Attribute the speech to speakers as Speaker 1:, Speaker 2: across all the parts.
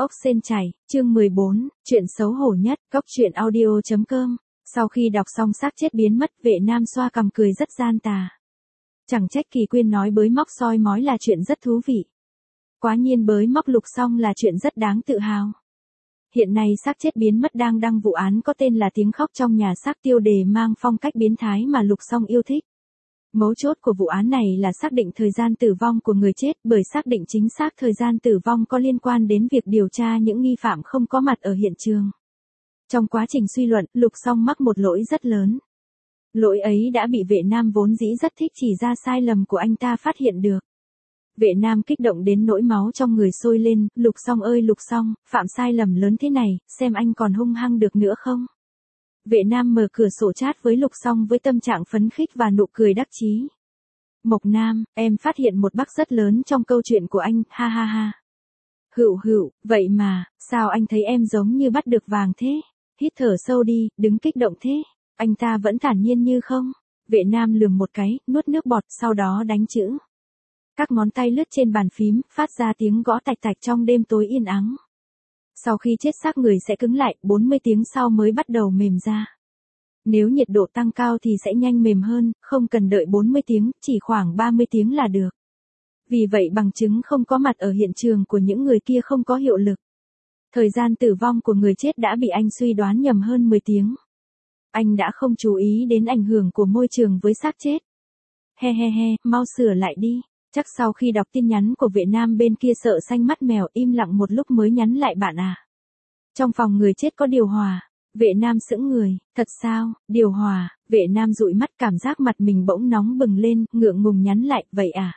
Speaker 1: Ốc sên chảy, chương 14, chuyện xấu hổ nhất, Cóc truyện audio.com. Sau khi đọc xong xác chết biến mất, Vệ Nam xoa cằm cười rất gian tà. Chẳng trách Kỳ Quyên nói bới móc soi mói là chuyện rất thú vị. Quá nhiên bới móc Lục Song là chuyện rất đáng tự hào. Hiện nay xác chết biến mất đang đăng vụ án có tên là Tiếng khóc trong nhà xác, tiêu đề mang phong cách biến thái mà Lục Song yêu thích. Mấu chốt của vụ án này là xác định thời gian tử vong của người chết, bởi xác định chính xác thời gian tử vong có liên quan đến việc điều tra những nghi phạm không có mặt ở hiện trường. Trong quá trình suy luận, Lục Song mắc một lỗi rất lớn. Lỗi ấy đã bị Vệ Nam vốn dĩ rất thích chỉ ra sai lầm của anh ta phát hiện được. Vệ Nam kích động đến nỗi máu trong người sôi lên, Lục Song ơi Lục Song, phạm sai lầm lớn thế này, xem anh còn hung hăng được nữa không? Vệ Nam mở cửa sổ chat với Lục Song với tâm trạng phấn khích và nụ cười đắc chí. Mộc Nam, em phát hiện một bug rất lớn trong câu chuyện của anh, ha ha ha. Hựu, vậy mà, sao anh thấy em giống như bắt được vàng thế? Hít thở sâu đi, đừng kích động thế. Anh ta vẫn thản nhiên như không. Vệ Nam lườm một cái, nuốt nước bọt, sau đó đánh chữ. Các ngón tay lướt trên bàn phím, phát ra tiếng gõ tạch tạch trong đêm tối yên ắng. Sau khi chết xác người sẽ cứng lại, 40 tiếng sau mới bắt đầu mềm ra. Nếu nhiệt độ tăng cao thì sẽ nhanh mềm hơn, không cần đợi 40 tiếng, chỉ khoảng 30 tiếng là được. Vì vậy bằng chứng không có mặt ở hiện trường của những người kia không có hiệu lực. Thời gian tử vong của người chết đã bị anh suy đoán nhầm hơn 10 tiếng. Anh đã không chú ý đến ảnh hưởng của môi trường với xác chết. He, mau sửa lại đi. Chắc sau khi đọc tin nhắn của Vệ Nam bên kia sợ xanh mắt mèo, im lặng một lúc mới nhắn lại bạn à. Trong phòng người chết có điều hòa. Vệ Nam sững người, thật sao, điều hòa? Vệ Nam dụi mắt, cảm giác mặt mình bỗng nóng bừng lên, ngượng ngùng nhắn lại, vậy à?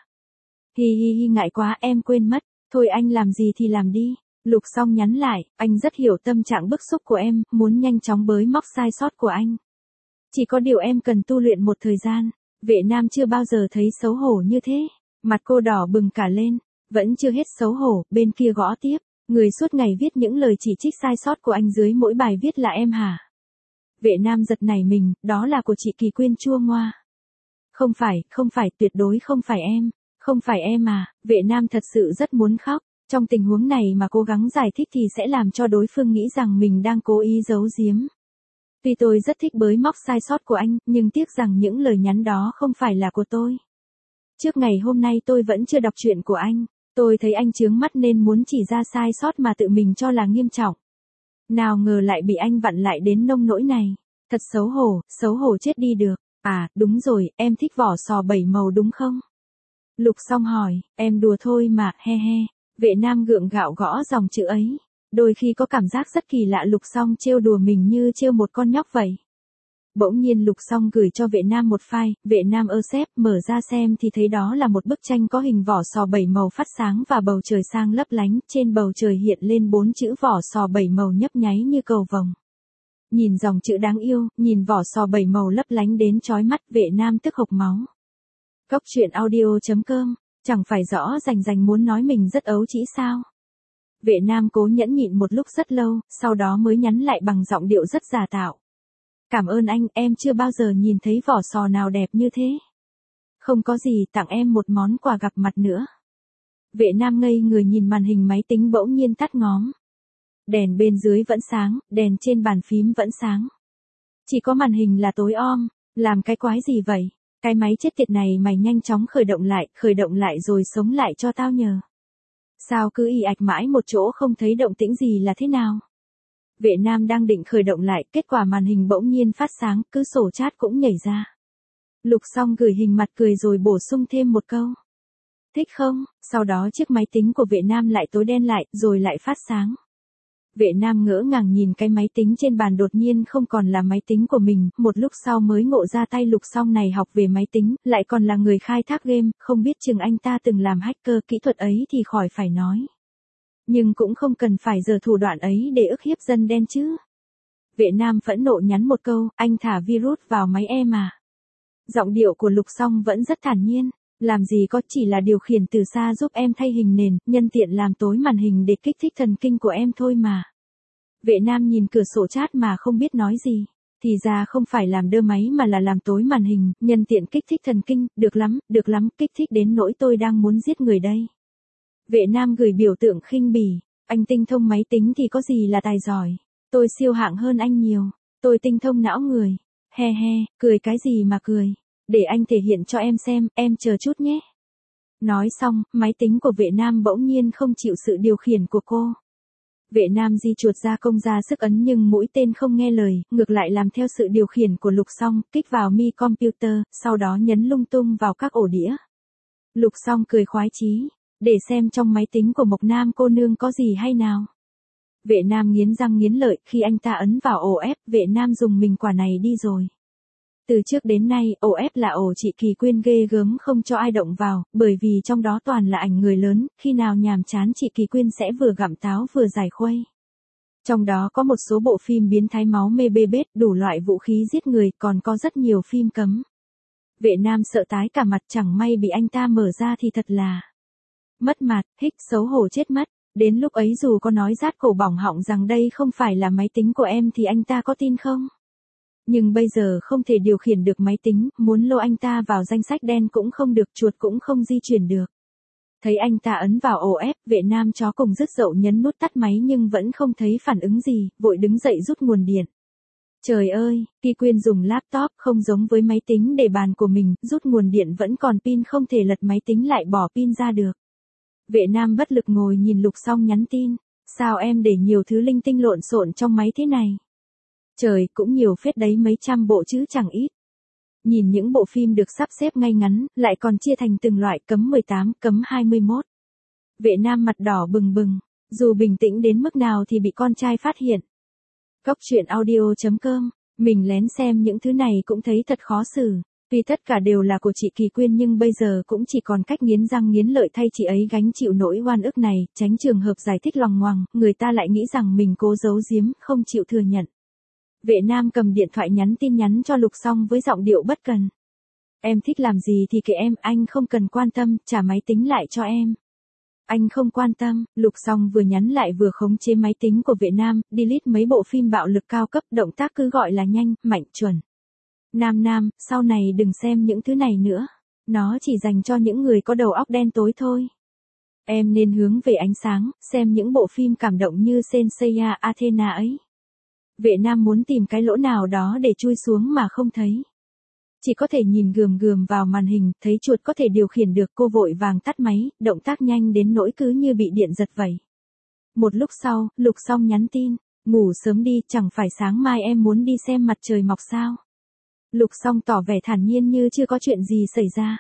Speaker 1: Hi, ngại quá, em quên mất, thôi anh làm gì thì làm đi. Lục Song nhắn lại, anh rất hiểu tâm trạng bức xúc của em, muốn nhanh chóng bới móc sai sót của anh. Chỉ có điều em cần tu luyện một thời gian. Vệ Nam chưa bao giờ thấy xấu hổ như thế. Mặt cô đỏ bừng cả lên, vẫn chưa hết xấu hổ, bên kia gõ tiếp. Người suốt ngày viết những lời chỉ trích sai sót của anh dưới mỗi bài viết là em hả? Vệ Nam giật nảy mình, đó là của chị Kỳ Quyên chua ngoa. Không phải, tuyệt đối không phải em. Không phải em à, Vệ Nam thật sự rất muốn khóc. Trong tình huống này mà cố gắng giải thích thì sẽ làm cho đối phương nghĩ rằng mình đang cố ý giấu giếm. Tuy tôi rất thích bới móc sai sót của anh, nhưng tiếc rằng những lời nhắn đó không phải là của tôi. Trước ngày hôm nay tôi vẫn chưa đọc chuyện của anh. Tôi thấy anh chướng mắt nên muốn chỉ ra sai sót mà tự mình cho là nghiêm trọng. Nào ngờ lại bị anh vặn lại đến nông nỗi này. Thật xấu hổ chết đi được. À, đúng rồi, em thích vỏ sò 7 màu đúng không? Lục Song hỏi, em đùa thôi mà, he. Vệ Nam gượng gạo gõ dòng chữ ấy. Đôi khi có cảm giác rất kỳ lạ Lục Song trêu đùa mình như trêu một con nhóc vậy. Bỗng nhiên Lục Song gửi cho Vệ Nam một file, Vệ Nam xếp, mở ra xem thì thấy đó là một bức tranh có hình vỏ sò 7 màu phát sáng và bầu trời sang lấp lánh, trên bầu trời hiện lên 4 chữ vỏ sò 7 màu nhấp nháy như cầu vồng. Nhìn dòng chữ đáng yêu, nhìn vỏ sò 7 màu lấp lánh đến chói mắt, Vệ Nam tức hộc máu. Cóc truyện audio.com, chẳng phải rõ rành muốn nói mình rất ấu trĩ sao? Vệ Nam cố nhẫn nhịn một lúc rất lâu, sau đó mới nhắn lại bằng giọng điệu rất giả tạo. Cảm ơn anh, em chưa bao giờ nhìn thấy vỏ sò nào đẹp như thế. Không có gì, tặng em một món quà gặp mặt nữa. Vệ Nam ngây người nhìn màn hình máy tính bỗng nhiên tắt ngóm. Đèn bên dưới vẫn sáng, đèn trên bàn phím vẫn sáng. Chỉ có màn hình là tối om, làm cái quái gì vậy? Cái máy chết tiệt này mày nhanh chóng khởi động lại rồi sống lại cho tao nhờ. Sao cứ ì ạch mãi một chỗ không thấy động tĩnh gì là thế nào? Vệ Nam đang định khởi động lại, kết quả màn hình bỗng nhiên phát sáng, cứ sổ chat cũng nhảy ra. Lục Song gửi hình mặt cười rồi bổ sung thêm một câu. Thích không? Sau đó chiếc máy tính của Vệ Nam lại tối đen lại, rồi lại phát sáng. Vệ Nam ngỡ ngàng nhìn cái máy tính trên bàn đột nhiên không còn là máy tính của mình, một lúc sau mới ngộ ra tay Lục Song này học về máy tính, lại còn là người khai thác game, không biết chừng anh ta từng làm hacker, kỹ thuật ấy thì khỏi phải nói. Nhưng cũng không cần phải giở thủ đoạn ấy để ức hiếp dân đen chứ. Vệ Nam phẫn nộ nhắn một câu, anh thả virus vào máy em à. Giọng điệu của Lục Song vẫn rất thản nhiên, làm gì có, chỉ là điều khiển từ xa giúp em thay hình nền, nhân tiện làm tối màn hình để kích thích thần kinh của em thôi mà. Vệ Nam nhìn cửa sổ chat mà không biết nói gì. Thì ra không phải làm đơ máy mà là làm tối màn hình, nhân tiện kích thích thần kinh, được lắm, kích thích đến nỗi tôi đang muốn giết người đây. Vệ Nam gửi biểu tượng khinh bỉ. Anh tinh thông máy tính thì có gì là tài giỏi. Tôi siêu hạng hơn anh nhiều. Tôi tinh thông não người. He he, cười cái gì mà cười. Để anh thể hiện cho em xem, em chờ chút nhé. Nói xong, máy tính của vệ nam bỗng nhiên không chịu sự điều khiển của cô. Vệ nam di chuột ra công ra sức ấn nhưng mũi tên không nghe lời, ngược lại làm theo sự điều khiển của Lục Song, kích vào mi computer, sau đó nhấn lung tung vào các ổ đĩa. Lục Song cười khoái chí, để xem trong máy tính của Mộc Nam cô nương có gì hay nào. Vệ nam nghiến răng nghiến lợi, khi anh ta ấn vào ổ F, vệ nam dùng mình quả này đi rồi. Từ trước đến nay, ổ F là ổ chị Kỳ Quyên ghê gớm không cho ai động vào, bởi vì trong đó toàn là ảnh người lớn, khi nào nhàm chán chị Kỳ Quyên sẽ vừa gặm táo vừa giải khuây. Trong đó có một số bộ phim biến thái máu mê bê bết, đủ loại vũ khí giết người, còn có rất nhiều phim cấm. Vệ nam sợ tái cả mặt, chẳng may bị anh ta mở ra thì thật là mất mặt, hích, xấu hổ chết mất. Đến lúc ấy dù có nói rát cổ bỏng họng rằng đây không phải là máy tính của em thì anh ta có tin không? Nhưng bây giờ không thể điều khiển được máy tính, muốn lô anh ta vào danh sách đen cũng không được, chuột cũng không di chuyển được. Thấy anh ta ấn vào ổ F, vệ nam chó cùng dứt dậu nhấn nút tắt máy nhưng vẫn không thấy phản ứng gì, vội đứng dậy rút nguồn điện. Trời ơi, Kỳ Quyên dùng laptop không giống với máy tính để bàn của mình, rút nguồn điện vẫn còn pin không thể lật máy tính lại bỏ pin ra được. Vệ nam bất lực ngồi nhìn Lục Song nhắn tin, sao em để nhiều thứ linh tinh lộn xộn trong máy thế này? Trời, cũng nhiều phết đấy, mấy trăm bộ chứ chẳng ít. Nhìn những bộ phim được sắp xếp ngay ngắn, lại còn chia thành từng loại, cấm 18, cấm 21. Vệ nam mặt đỏ bừng bừng, dù bình tĩnh đến mức nào thì bị con trai phát hiện. Cóc truyện audio.com, mình lén xem những thứ này cũng thấy thật khó xử. Tuy tất cả đều là của chị Kỳ Quyên nhưng bây giờ cũng chỉ còn cách nghiến răng nghiến lợi thay chị ấy gánh chịu nỗi oan ức này, tránh trường hợp giải thích loằng ngoằng, người ta lại nghĩ rằng mình cố giấu giếm, không chịu thừa nhận. Vệ nam cầm điện thoại nhắn tin nhắn cho Lục Song với giọng điệu bất cần. Em thích làm gì thì kệ em, anh không cần quan tâm, trả máy tính lại cho em. Anh không quan tâm, Lục Song vừa nhắn lại vừa khống chế máy tính của vệ nam, delete mấy bộ phim bạo lực cao cấp, động tác cứ gọi là nhanh, mạnh, chuẩn. Nam, sau này đừng xem những thứ này nữa. Nó chỉ dành cho những người có đầu óc đen tối thôi. Em nên hướng về ánh sáng, xem những bộ phim cảm động như Senseiya Athena ấy. Vệ nam muốn tìm cái lỗ nào đó để chui xuống mà không thấy. Chỉ có thể nhìn gườm gườm vào màn hình, thấy chuột có thể điều khiển được, cô vội vàng tắt máy, động tác nhanh đến nỗi cứ như bị điện giật vậy. Một lúc sau, Lục Song nhắn tin, ngủ sớm đi, chẳng phải sáng mai em muốn đi xem mặt trời mọc sao? Lục Song tỏ vẻ thản nhiên như chưa có chuyện gì xảy ra.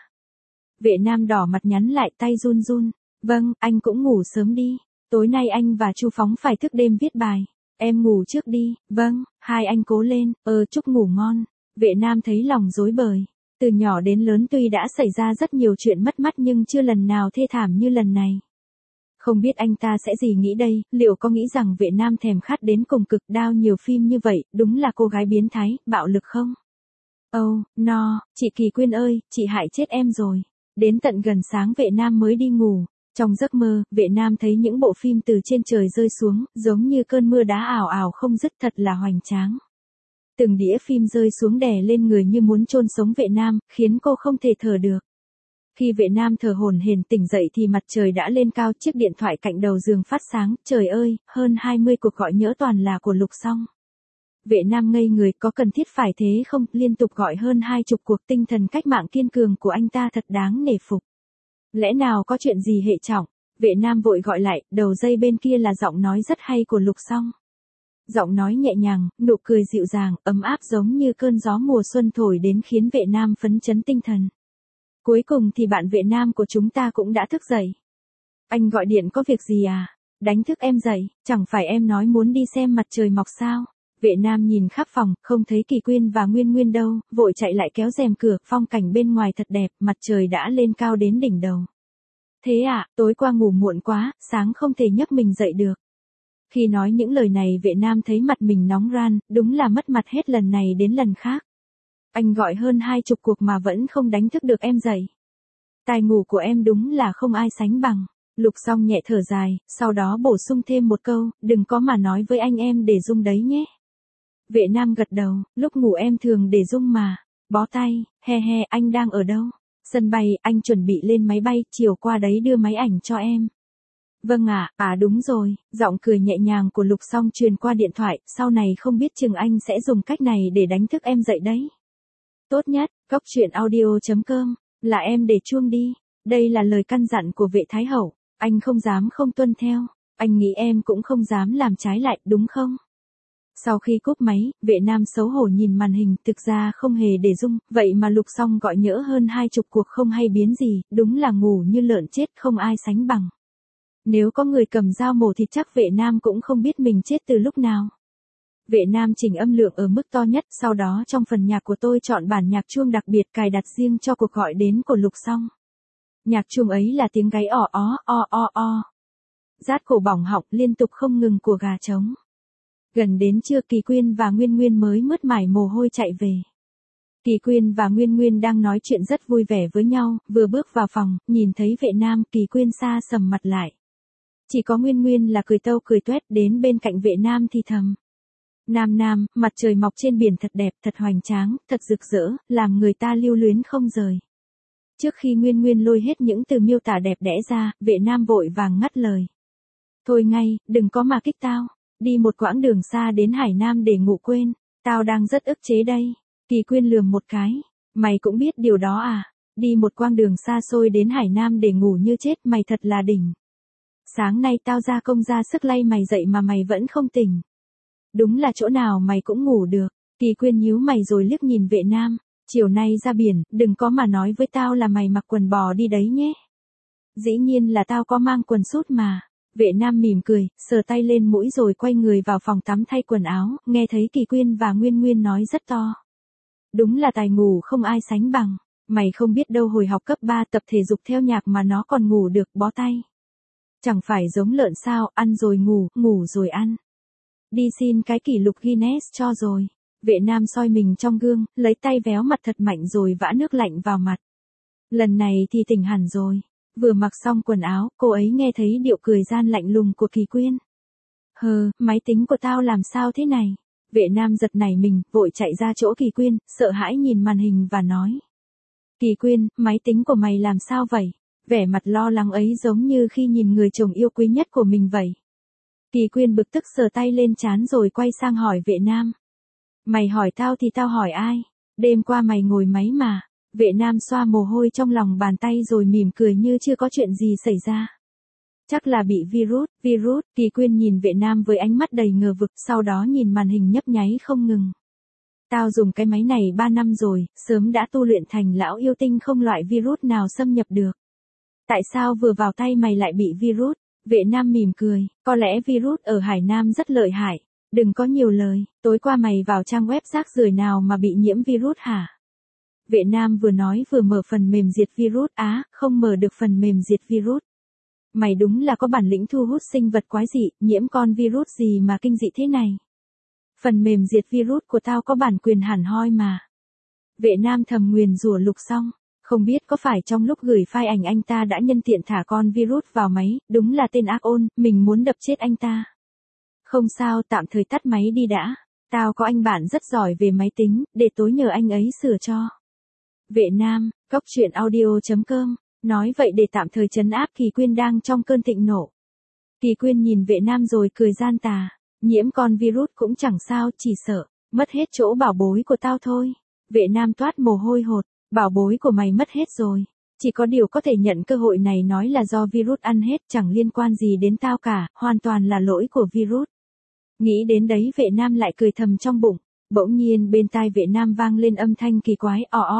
Speaker 1: Vệ nam đỏ mặt nhắn lại, tay run run, vâng, anh cũng ngủ sớm đi, tối nay anh và Chu Phóng phải thức đêm viết bài. Em ngủ trước đi, vâng, hai anh cố lên, chúc ngủ ngon. Vệ nam thấy lòng rối bời. Từ nhỏ đến lớn tuy đã xảy ra rất nhiều chuyện mất mát nhưng chưa lần nào thê thảm như lần này. Không biết anh ta sẽ gì nghĩ đây, liệu có nghĩ rằng vệ nam thèm khát đến cùng cực, đao nhiều phim như vậy, đúng là cô gái biến thái, bạo lực không? No, chị Kỳ Quyên ơi, chị hại chết em rồi. Đến tận gần sáng vệ nam mới đi ngủ. Trong giấc mơ, vệ nam thấy những bộ phim từ trên trời rơi xuống, giống như cơn mưa đá ảo ảo không dứt, thật là hoành tráng. Từng đĩa phim rơi xuống đè lên người như muốn chôn sống vệ nam, khiến cô không thể thở được. Khi vệ nam thở hổn hển tỉnh dậy thì mặt trời đã lên cao, chiếc điện thoại cạnh đầu giường phát sáng, trời ơi, hơn 20 cuộc gọi nhỡ toàn là của Lục Song. Vệ nam ngây người, có cần thiết phải thế không, liên tục gọi hơn 20 cuộc, tinh thần cách mạng kiên cường của anh ta thật đáng nể phục. Lẽ nào có chuyện gì hệ trọng? Vệ nam vội gọi lại, đầu dây bên kia là giọng nói rất hay của Lục Song. Giọng nói nhẹ nhàng, nụ cười dịu dàng, ấm áp giống như cơn gió mùa xuân thổi đến khiến vệ nam phấn chấn tinh thần. Cuối cùng thì bạn vệ nam của chúng ta cũng đã thức dậy. Anh gọi điện có việc gì à? Đánh thức em dậy, chẳng phải em nói muốn đi xem mặt trời mọc sao? Vệ nam nhìn khắp phòng, không thấy Kỳ Quyên và Nguyên Nguyên đâu, vội chạy lại kéo rèm cửa, phong cảnh bên ngoài thật đẹp, mặt trời đã lên cao đến đỉnh đầu. Thế à, tối qua ngủ muộn quá, sáng không thể nhấc mình dậy được. Khi nói những lời này vệ nam thấy mặt mình nóng ran, đúng là mất mặt hết lần này đến lần khác. Anh gọi hơn 20 cuộc mà vẫn không đánh thức được em dậy. Tài ngủ của em đúng là không ai sánh bằng. Lục Song nhẹ thở dài, sau đó bổ sung thêm một câu, đừng có mà nói với anh em để rung đấy nhé. Vệ nam gật đầu, lúc ngủ em thường để rung mà. Bó tay, he, anh đang ở đâu? Sân bay, anh chuẩn bị lên máy bay, chiều qua đấy đưa máy ảnh cho em. Vâng ạ, đúng rồi, giọng cười nhẹ nhàng của Lục Song truyền qua điện thoại, sau này không biết chừng anh sẽ dùng cách này để đánh thức em dậy đấy. Tốt nhất, cóc truyện audio.com, là em để chuông đi, đây là lời căn dặn của vệ thái hậu, anh không dám không tuân theo, anh nghĩ em cũng không dám làm trái lại, đúng không? Sau khi cúp máy, vệ nam xấu hổ nhìn màn hình, thực ra không hề để rung, vậy mà Lục Song gọi nhỡ hơn 20 cuộc không hay biến gì, đúng là ngủ như lợn chết không ai sánh bằng. Nếu có người cầm dao mổ thì chắc vệ nam cũng không biết mình chết từ lúc nào. Vệ nam chỉnh âm lượng ở mức to nhất, sau đó trong phần nhạc của tôi chọn bản nhạc chuông đặc biệt cài đặt riêng cho cuộc gọi đến của Lục Song. Nhạc chuông ấy là tiếng gáy o ó, o o o. Rát cổ bỏng họng liên tục không ngừng của gà trống. Gần đến trưa Kỳ Quyên và Nguyên Nguyên mới mướt mải mồ hôi chạy về. Kỳ Quyên và Nguyên Nguyên đang nói chuyện rất vui vẻ với nhau, vừa bước vào phòng, nhìn thấy vệ nam, Kỳ Quyên xa sầm mặt lại. Chỉ có Nguyên Nguyên là cười tâu cười toét đến bên cạnh vệ nam thì thầm. Nam, mặt trời mọc trên biển thật đẹp, thật hoành tráng, thật rực rỡ, làm người ta lưu luyến không rời. Trước khi Nguyên Nguyên lôi hết những từ miêu tả đẹp đẽ ra, vệ nam vội vàng ngắt lời. Thôi ngay, đừng có mà kích tao, đi một quãng đường xa đến Hải Nam để ngủ quên, tao đang rất ức chế đây. Kỳ Quyên lườm một cái, mày cũng biết điều đó à, đi một quãng đường xa xôi đến Hải Nam để ngủ như chết, mày thật là đỉnh. Sáng nay tao ra công ra sức lay mày dậy mà mày vẫn không tỉnh. Đúng là chỗ nào mày cũng ngủ được. Kỳ Quyên nhíu mày rồi liếc nhìn vệ nam. Chiều nay ra biển, đừng có mà nói với tao là mày mặc quần bò đi đấy nhé. Dĩ nhiên là tao có mang quần sút mà. Vệ nam mỉm cười, sờ tay lên mũi rồi quay người vào phòng tắm thay quần áo, nghe thấy Kỳ Quyên và Nguyên Nguyên nói rất to. Đúng là tài ngủ không ai sánh bằng. Mày không biết đâu, hồi học cấp 3 tập thể dục theo nhạc mà nó còn ngủ được, bó tay. Chẳng phải giống lợn sao, ăn rồi ngủ, ngủ rồi ăn. Đi xin cái kỷ lục Guinness cho rồi. Vệ nam soi mình trong gương, lấy tay véo mặt thật mạnh rồi vã nước lạnh vào mặt. Lần này thì tỉnh hẳn rồi. Vừa mặc xong quần áo, cô ấy nghe thấy điệu cười gian lạnh lùng của Kỳ Quyên. Máy tính của tao làm sao thế này? Vệ nam giật nảy mình, vội chạy ra chỗ Kỳ Quyên, sợ hãi nhìn màn hình và nói. Kỳ Quyên, máy tính của mày làm sao vậy? Vẻ mặt lo lắng ấy giống như khi nhìn người chồng yêu quý nhất của mình vậy. Kỳ Quyên bực tức sờ tay lên trán rồi quay sang hỏi vệ nam. Mày hỏi tao thì tao hỏi ai? Đêm qua mày ngồi máy mà. Vệ nam xoa mồ hôi trong lòng bàn tay rồi mỉm cười như chưa có chuyện gì xảy ra. Chắc là bị virus, Kỳ Quyên nhìn vệ nam với ánh mắt đầy ngờ vực, sau đó nhìn màn hình nhấp nháy không ngừng. Tao dùng cái máy này 3 năm rồi, sớm đã tu luyện thành lão yêu tinh, không loại virus nào xâm nhập được. Tại sao vừa vào tay mày lại bị virus? Vệ nam mỉm cười, có lẽ virus ở Hải Nam rất lợi hại. Đừng có nhiều lời, tối qua mày vào trang web rác rưởi nào mà bị nhiễm virus hả? Vệ nam vừa nói vừa mở phần mềm diệt virus, không mở được phần mềm diệt virus. Mày đúng là có bản lĩnh thu hút sinh vật quái dị, nhiễm con virus gì mà kinh dị thế này. Phần mềm diệt virus của tao có bản quyền hẳn hoi mà. Vệ nam thầm nguyền rủa Lục Song. Không biết có phải trong lúc gửi file ảnh anh ta đã nhân tiện thả con virus vào máy, đúng là tên ác ôn, mình muốn đập chết anh ta. Không sao, tạm thời tắt máy đi đã. Tao có anh bạn rất giỏi về máy tính, để tối nhờ anh ấy sửa cho. Vệ nam, cóc truyện audio.com, nói vậy để tạm thời trấn áp Kỳ Quyên đang trong cơn thịnh nộ. Kỳ Quyên nhìn vệ nam rồi cười gian tà, nhiễm con virus cũng chẳng sao, chỉ sợ mất hết chỗ bảo bối của tao thôi. Vệ nam toát mồ hôi hột, bảo bối của mày mất hết rồi. Chỉ có điều có thể nhận cơ hội này nói là do virus ăn hết, chẳng liên quan gì đến tao cả, hoàn toàn là lỗi của virus. Nghĩ đến đấy vệ nam lại cười thầm trong bụng. Bỗng nhiên bên tai vệ nam vang lên âm thanh kỳ quái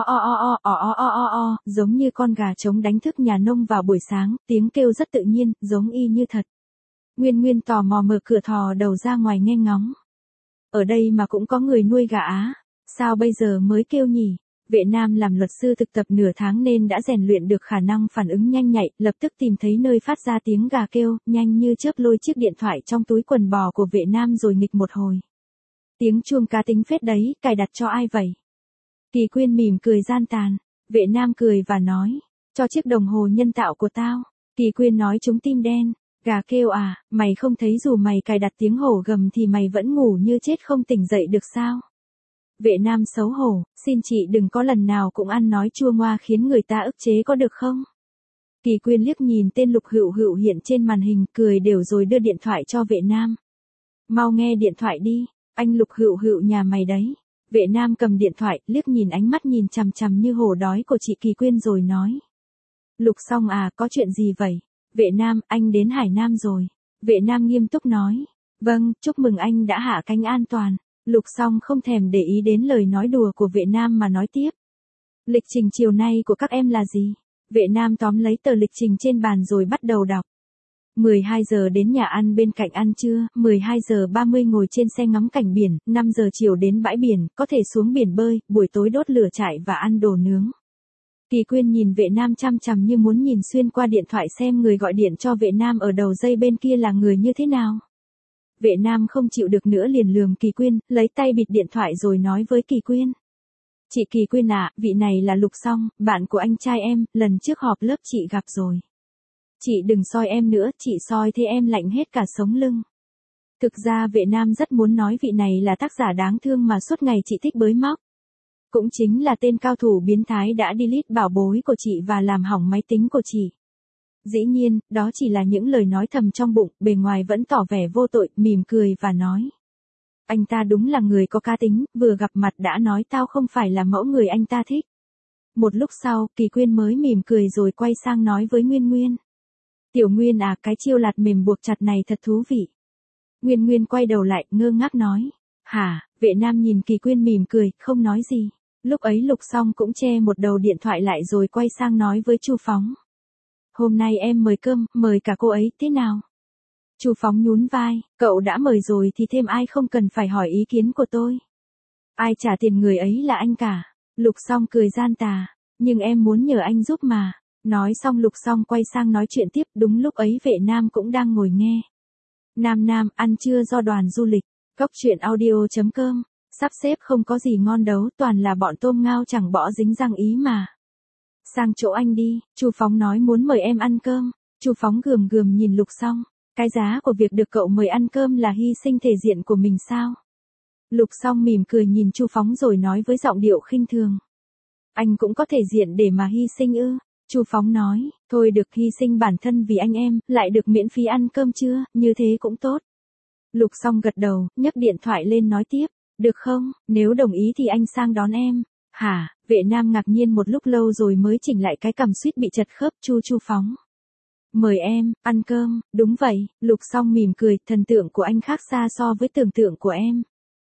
Speaker 1: giống như con gà trống đánh thức nhà nông vào buổi sáng, tiếng kêu rất tự nhiên, giống y như thật. Nguyên Nguyên tò mò mở cửa thò đầu ra ngoài nghe ngóng. Ở đây mà cũng có người nuôi gà á, sao bây giờ mới kêu nhỉ? Vệ nam làm luật sư thực tập nửa tháng nên đã rèn luyện được khả năng phản ứng nhanh nhạy, lập tức tìm thấy nơi phát ra tiếng gà kêu, nhanh như chớp lôi chiếc điện thoại trong túi quần bò của vệ nam rồi nghịch một hồi. Tiếng chuông cá tính phết đấy, cài đặt cho ai vậy? Kỳ Quyên mỉm cười gian tàn. Vệ nam cười và nói, cho chiếc đồng hồ nhân tạo của tao. Kỳ Quyên nói trúng tim đen. Gà kêu à, mày không thấy dù mày cài đặt tiếng hổ gầm thì mày vẫn ngủ như chết không tỉnh dậy được sao? Vệ nam xấu hổ, xin chị đừng có lần nào cũng ăn nói chua ngoa khiến người ta ức chế có được không? Kỳ Quyên liếc nhìn tên Lục Hữu Hữu hiện trên màn hình, cười đều rồi đưa điện thoại cho vệ nam. Mau nghe điện thoại đi, anh Lục Hữu Hữu nhà mày đấy. Vệ nam cầm điện thoại, liếc nhìn ánh mắt nhìn chằm chằm như hổ đói của chị Kỳ Quyên rồi nói. Lục Song à, có chuyện gì vậy? Vệ nam, anh đến Hải Nam rồi. Vệ nam nghiêm túc nói. Vâng, chúc mừng anh đã hạ cánh an toàn. Lục Song không thèm để ý đến lời nói đùa của vệ nam mà nói tiếp. Lịch trình chiều nay của các em là gì? Vệ nam tóm lấy tờ lịch trình trên bàn rồi bắt đầu đọc. 12 giờ đến nhà ăn bên cạnh ăn trưa, 12 giờ 30 ngồi trên xe ngắm cảnh biển, 5 giờ chiều đến bãi biển, có thể xuống biển bơi, buổi tối đốt lửa trại và ăn đồ nướng. Kỳ Quyên nhìn vệ nam chăm chằm như muốn nhìn xuyên qua điện thoại xem người gọi điện cho vệ nam ở đầu dây bên kia là người như thế nào. Vệ nam không chịu được nữa liền lườm Kỳ Quyên, lấy tay bịt điện thoại rồi nói với Kỳ Quyên. Chị Kỳ Quyên ạ, vị này là Lục Song, bạn của anh trai em, lần trước họp lớp chị gặp rồi. Chị đừng soi em nữa, chị soi thế em lạnh hết cả sống lưng. Thực ra vệ nam rất muốn nói vị này là tác giả đáng thương mà suốt ngày chị thích bới móc. Cũng chính là tên cao thủ biến thái đã delete bảo bối của chị và làm hỏng máy tính của chị. Dĩ nhiên, đó chỉ là những lời nói thầm trong bụng, bề ngoài vẫn tỏ vẻ vô tội, mỉm cười và nói. Anh ta đúng là người có cá tính, vừa gặp mặt đã nói tao không phải là mẫu người anh ta thích. Một lúc sau, Kỳ Quyên mới mỉm cười rồi quay sang nói với Nguyên Nguyên. Tiểu Nguyên à, cái chiêu lạt mềm buộc chặt này thật thú vị. Nguyên Nguyên quay đầu lại, ngơ ngác nói. Hả, vệ nam nhìn Kỳ Quyên mỉm cười, không nói gì. Lúc ấy Lục Song cũng che một đầu điện thoại lại rồi quay sang nói với Chu Phóng. Hôm nay em mời cơm, mời cả cô ấy, thế nào? Chu Phóng nhún vai, cậu đã mời rồi thì thêm ai không cần phải hỏi ý kiến của tôi. Ai trả tiền người ấy là anh cả. Lục Song cười gian tà, nhưng em muốn nhờ anh giúp mà. Nói xong Lục Song quay sang nói chuyện tiếp, đúng lúc ấy vệ nam cũng đang ngồi nghe. Nam Nam, ăn trưa do đoàn du lịch, Cóc Truyện Audio.com, sắp xếp không có gì ngon đấu, toàn là bọn tôm ngao chẳng bỏ dính răng ý mà. Sang chỗ anh đi, Chu Phóng nói muốn mời em ăn cơm. Chu Phóng gườm gườm nhìn Lục Song, cái giá của việc được cậu mời ăn cơm là hy sinh thể diện của mình sao? Lục Song mỉm cười nhìn Chu Phóng rồi nói với giọng điệu khinh thường. Anh cũng có thể diện để mà hy sinh ư? Chu Phóng nói, thôi được hy sinh bản thân vì anh em, lại được miễn phí ăn cơm chưa, như thế cũng tốt. Lục Song gật đầu, nhấc điện thoại lên nói tiếp, được không, nếu đồng ý thì anh sang đón em. Hả, vệ nam ngạc nhiên một lúc lâu rồi mới chỉnh lại cái cằm suýt bị chật khớp. Chu Phóng. Mời em, ăn cơm, đúng vậy, Lục Song mỉm cười, thần tượng của anh khác xa so với tưởng tượng của em.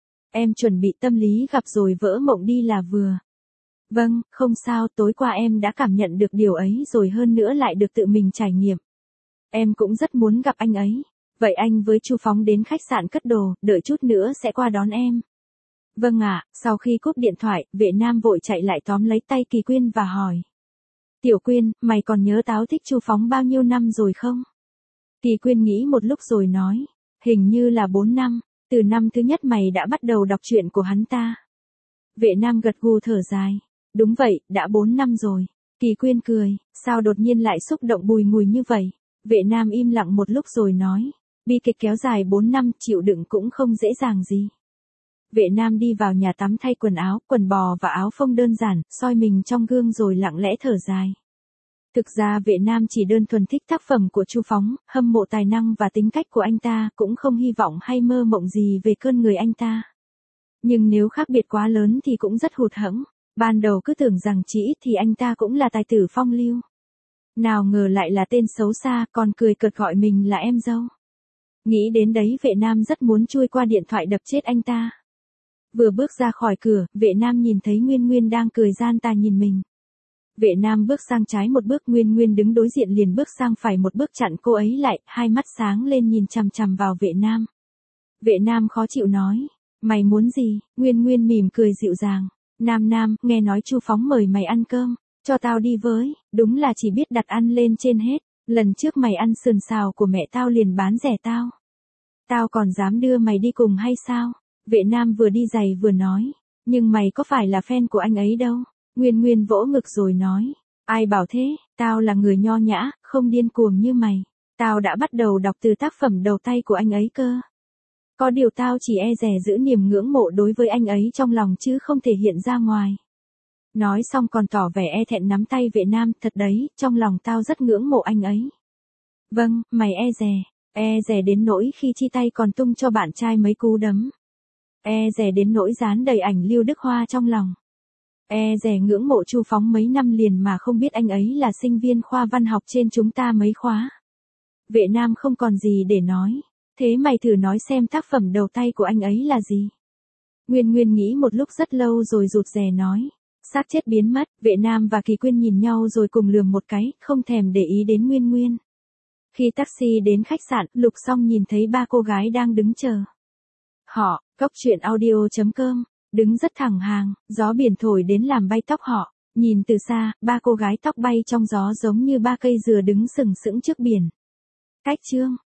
Speaker 1: Em chuẩn bị tâm lý gặp rồi vỡ mộng đi là vừa. Vâng, không sao, tối qua em đã cảm nhận được điều ấy rồi hơn nữa lại được tự mình trải nghiệm. Em cũng rất muốn gặp anh ấy. Vậy anh với Chu Phóng đến khách sạn cất đồ, đợi chút nữa sẽ qua đón em. Vâng ạ, sau khi cúp điện thoại, vệ nam vội chạy lại tóm lấy tay Kỳ Quyên và hỏi. Tiểu Quyên, mày còn nhớ táo thích Chu Phóng bao nhiêu năm rồi không? Kỳ Quyên nghĩ một lúc rồi nói. Hình như là 4 năm, từ năm thứ nhất mày đã bắt đầu đọc truyện của hắn ta. Vệ nam gật gù thở dài. Đúng vậy, đã 4 năm rồi. Kỳ Quyên cười, sao đột nhiên lại xúc động bùi ngùi như vậy? Vệ nam im lặng một lúc rồi nói. Bi kịch kéo dài 4 năm, chịu đựng cũng không dễ dàng gì. Vệ nam đi vào nhà tắm thay quần áo, quần bò và áo phông đơn giản, soi mình trong gương rồi lặng lẽ thở dài. Thực ra vệ nam chỉ đơn thuần thích tác phẩm của Chu Phóng, hâm mộ tài năng và tính cách của anh ta, cũng không hy vọng hay mơ mộng gì về cơn người anh ta. Nhưng nếu khác biệt quá lớn thì cũng rất hụt hẫng. Ban đầu cứ tưởng rằng chỉ ít thì anh ta cũng là tài tử phong lưu. Nào ngờ lại là tên xấu xa, còn cười cợt gọi mình là em dâu. Nghĩ đến đấy vệ nam rất muốn chui qua điện thoại đập chết anh ta. Vừa bước ra khỏi cửa, vệ nam nhìn thấy Nguyên Nguyên đang cười gian tà nhìn mình. Vệ nam bước sang trái một bước, Nguyên Nguyên đứng đối diện liền bước sang phải một bước chặn cô ấy lại, hai mắt sáng lên nhìn chằm chằm vào vệ nam. Vệ nam khó chịu nói, mày muốn gì? Nguyên Nguyên mỉm cười dịu dàng. Nam, nghe nói Chu Phóng mời mày ăn cơm, cho tao đi với, đúng là chỉ biết đặt ăn lên trên hết, lần trước mày ăn sườn xào của mẹ tao liền bán rẻ tao. Tao còn dám đưa mày đi cùng hay sao? Vệ nam vừa đi giày vừa nói, nhưng mày có phải là fan của anh ấy đâu? Nguyên Nguyên vỗ ngực rồi nói, ai bảo thế, tao là người nho nhã, không điên cuồng như mày. Tao đã bắt đầu đọc từ tác phẩm đầu tay của anh ấy cơ. Có điều tao chỉ e dè giữ niềm ngưỡng mộ đối với anh ấy trong lòng chứ không thể hiện ra ngoài. Nói xong còn tỏ vẻ e thẹn nắm tay Vệ Nam, thật đấy, trong lòng tao rất ngưỡng mộ anh ấy. Vâng, mày e dè đến nỗi khi chia tay còn tung cho bạn trai mấy cú đấm. E dè đến nỗi dán đầy ảnh Lưu Đức Hoa trong lòng. E dè ngưỡng mộ Chu Phóng mấy năm liền mà không biết anh ấy là sinh viên khoa văn học trên chúng ta mấy khóa. Vệ Nam không còn gì để nói. Thế mày thử nói xem tác phẩm đầu tay của anh ấy là gì? Nguyên Nguyên nghĩ một lúc rất lâu rồi rụt rè nói. Xác chết biến mất, Vệ Nam và Kỳ Quyên nhìn nhau rồi cùng lườm một cái, không thèm để ý đến Nguyên Nguyên. Khi taxi đến khách sạn, Lục Song nhìn thấy ba cô gái đang đứng chờ. Họ, Cốc Truyện Audio.com, đứng rất thẳng hàng, gió biển thổi đến làm bay tóc họ. Nhìn từ xa, ba cô gái tóc bay trong gió giống như ba cây dừa đứng sừng sững trước biển. Cách chương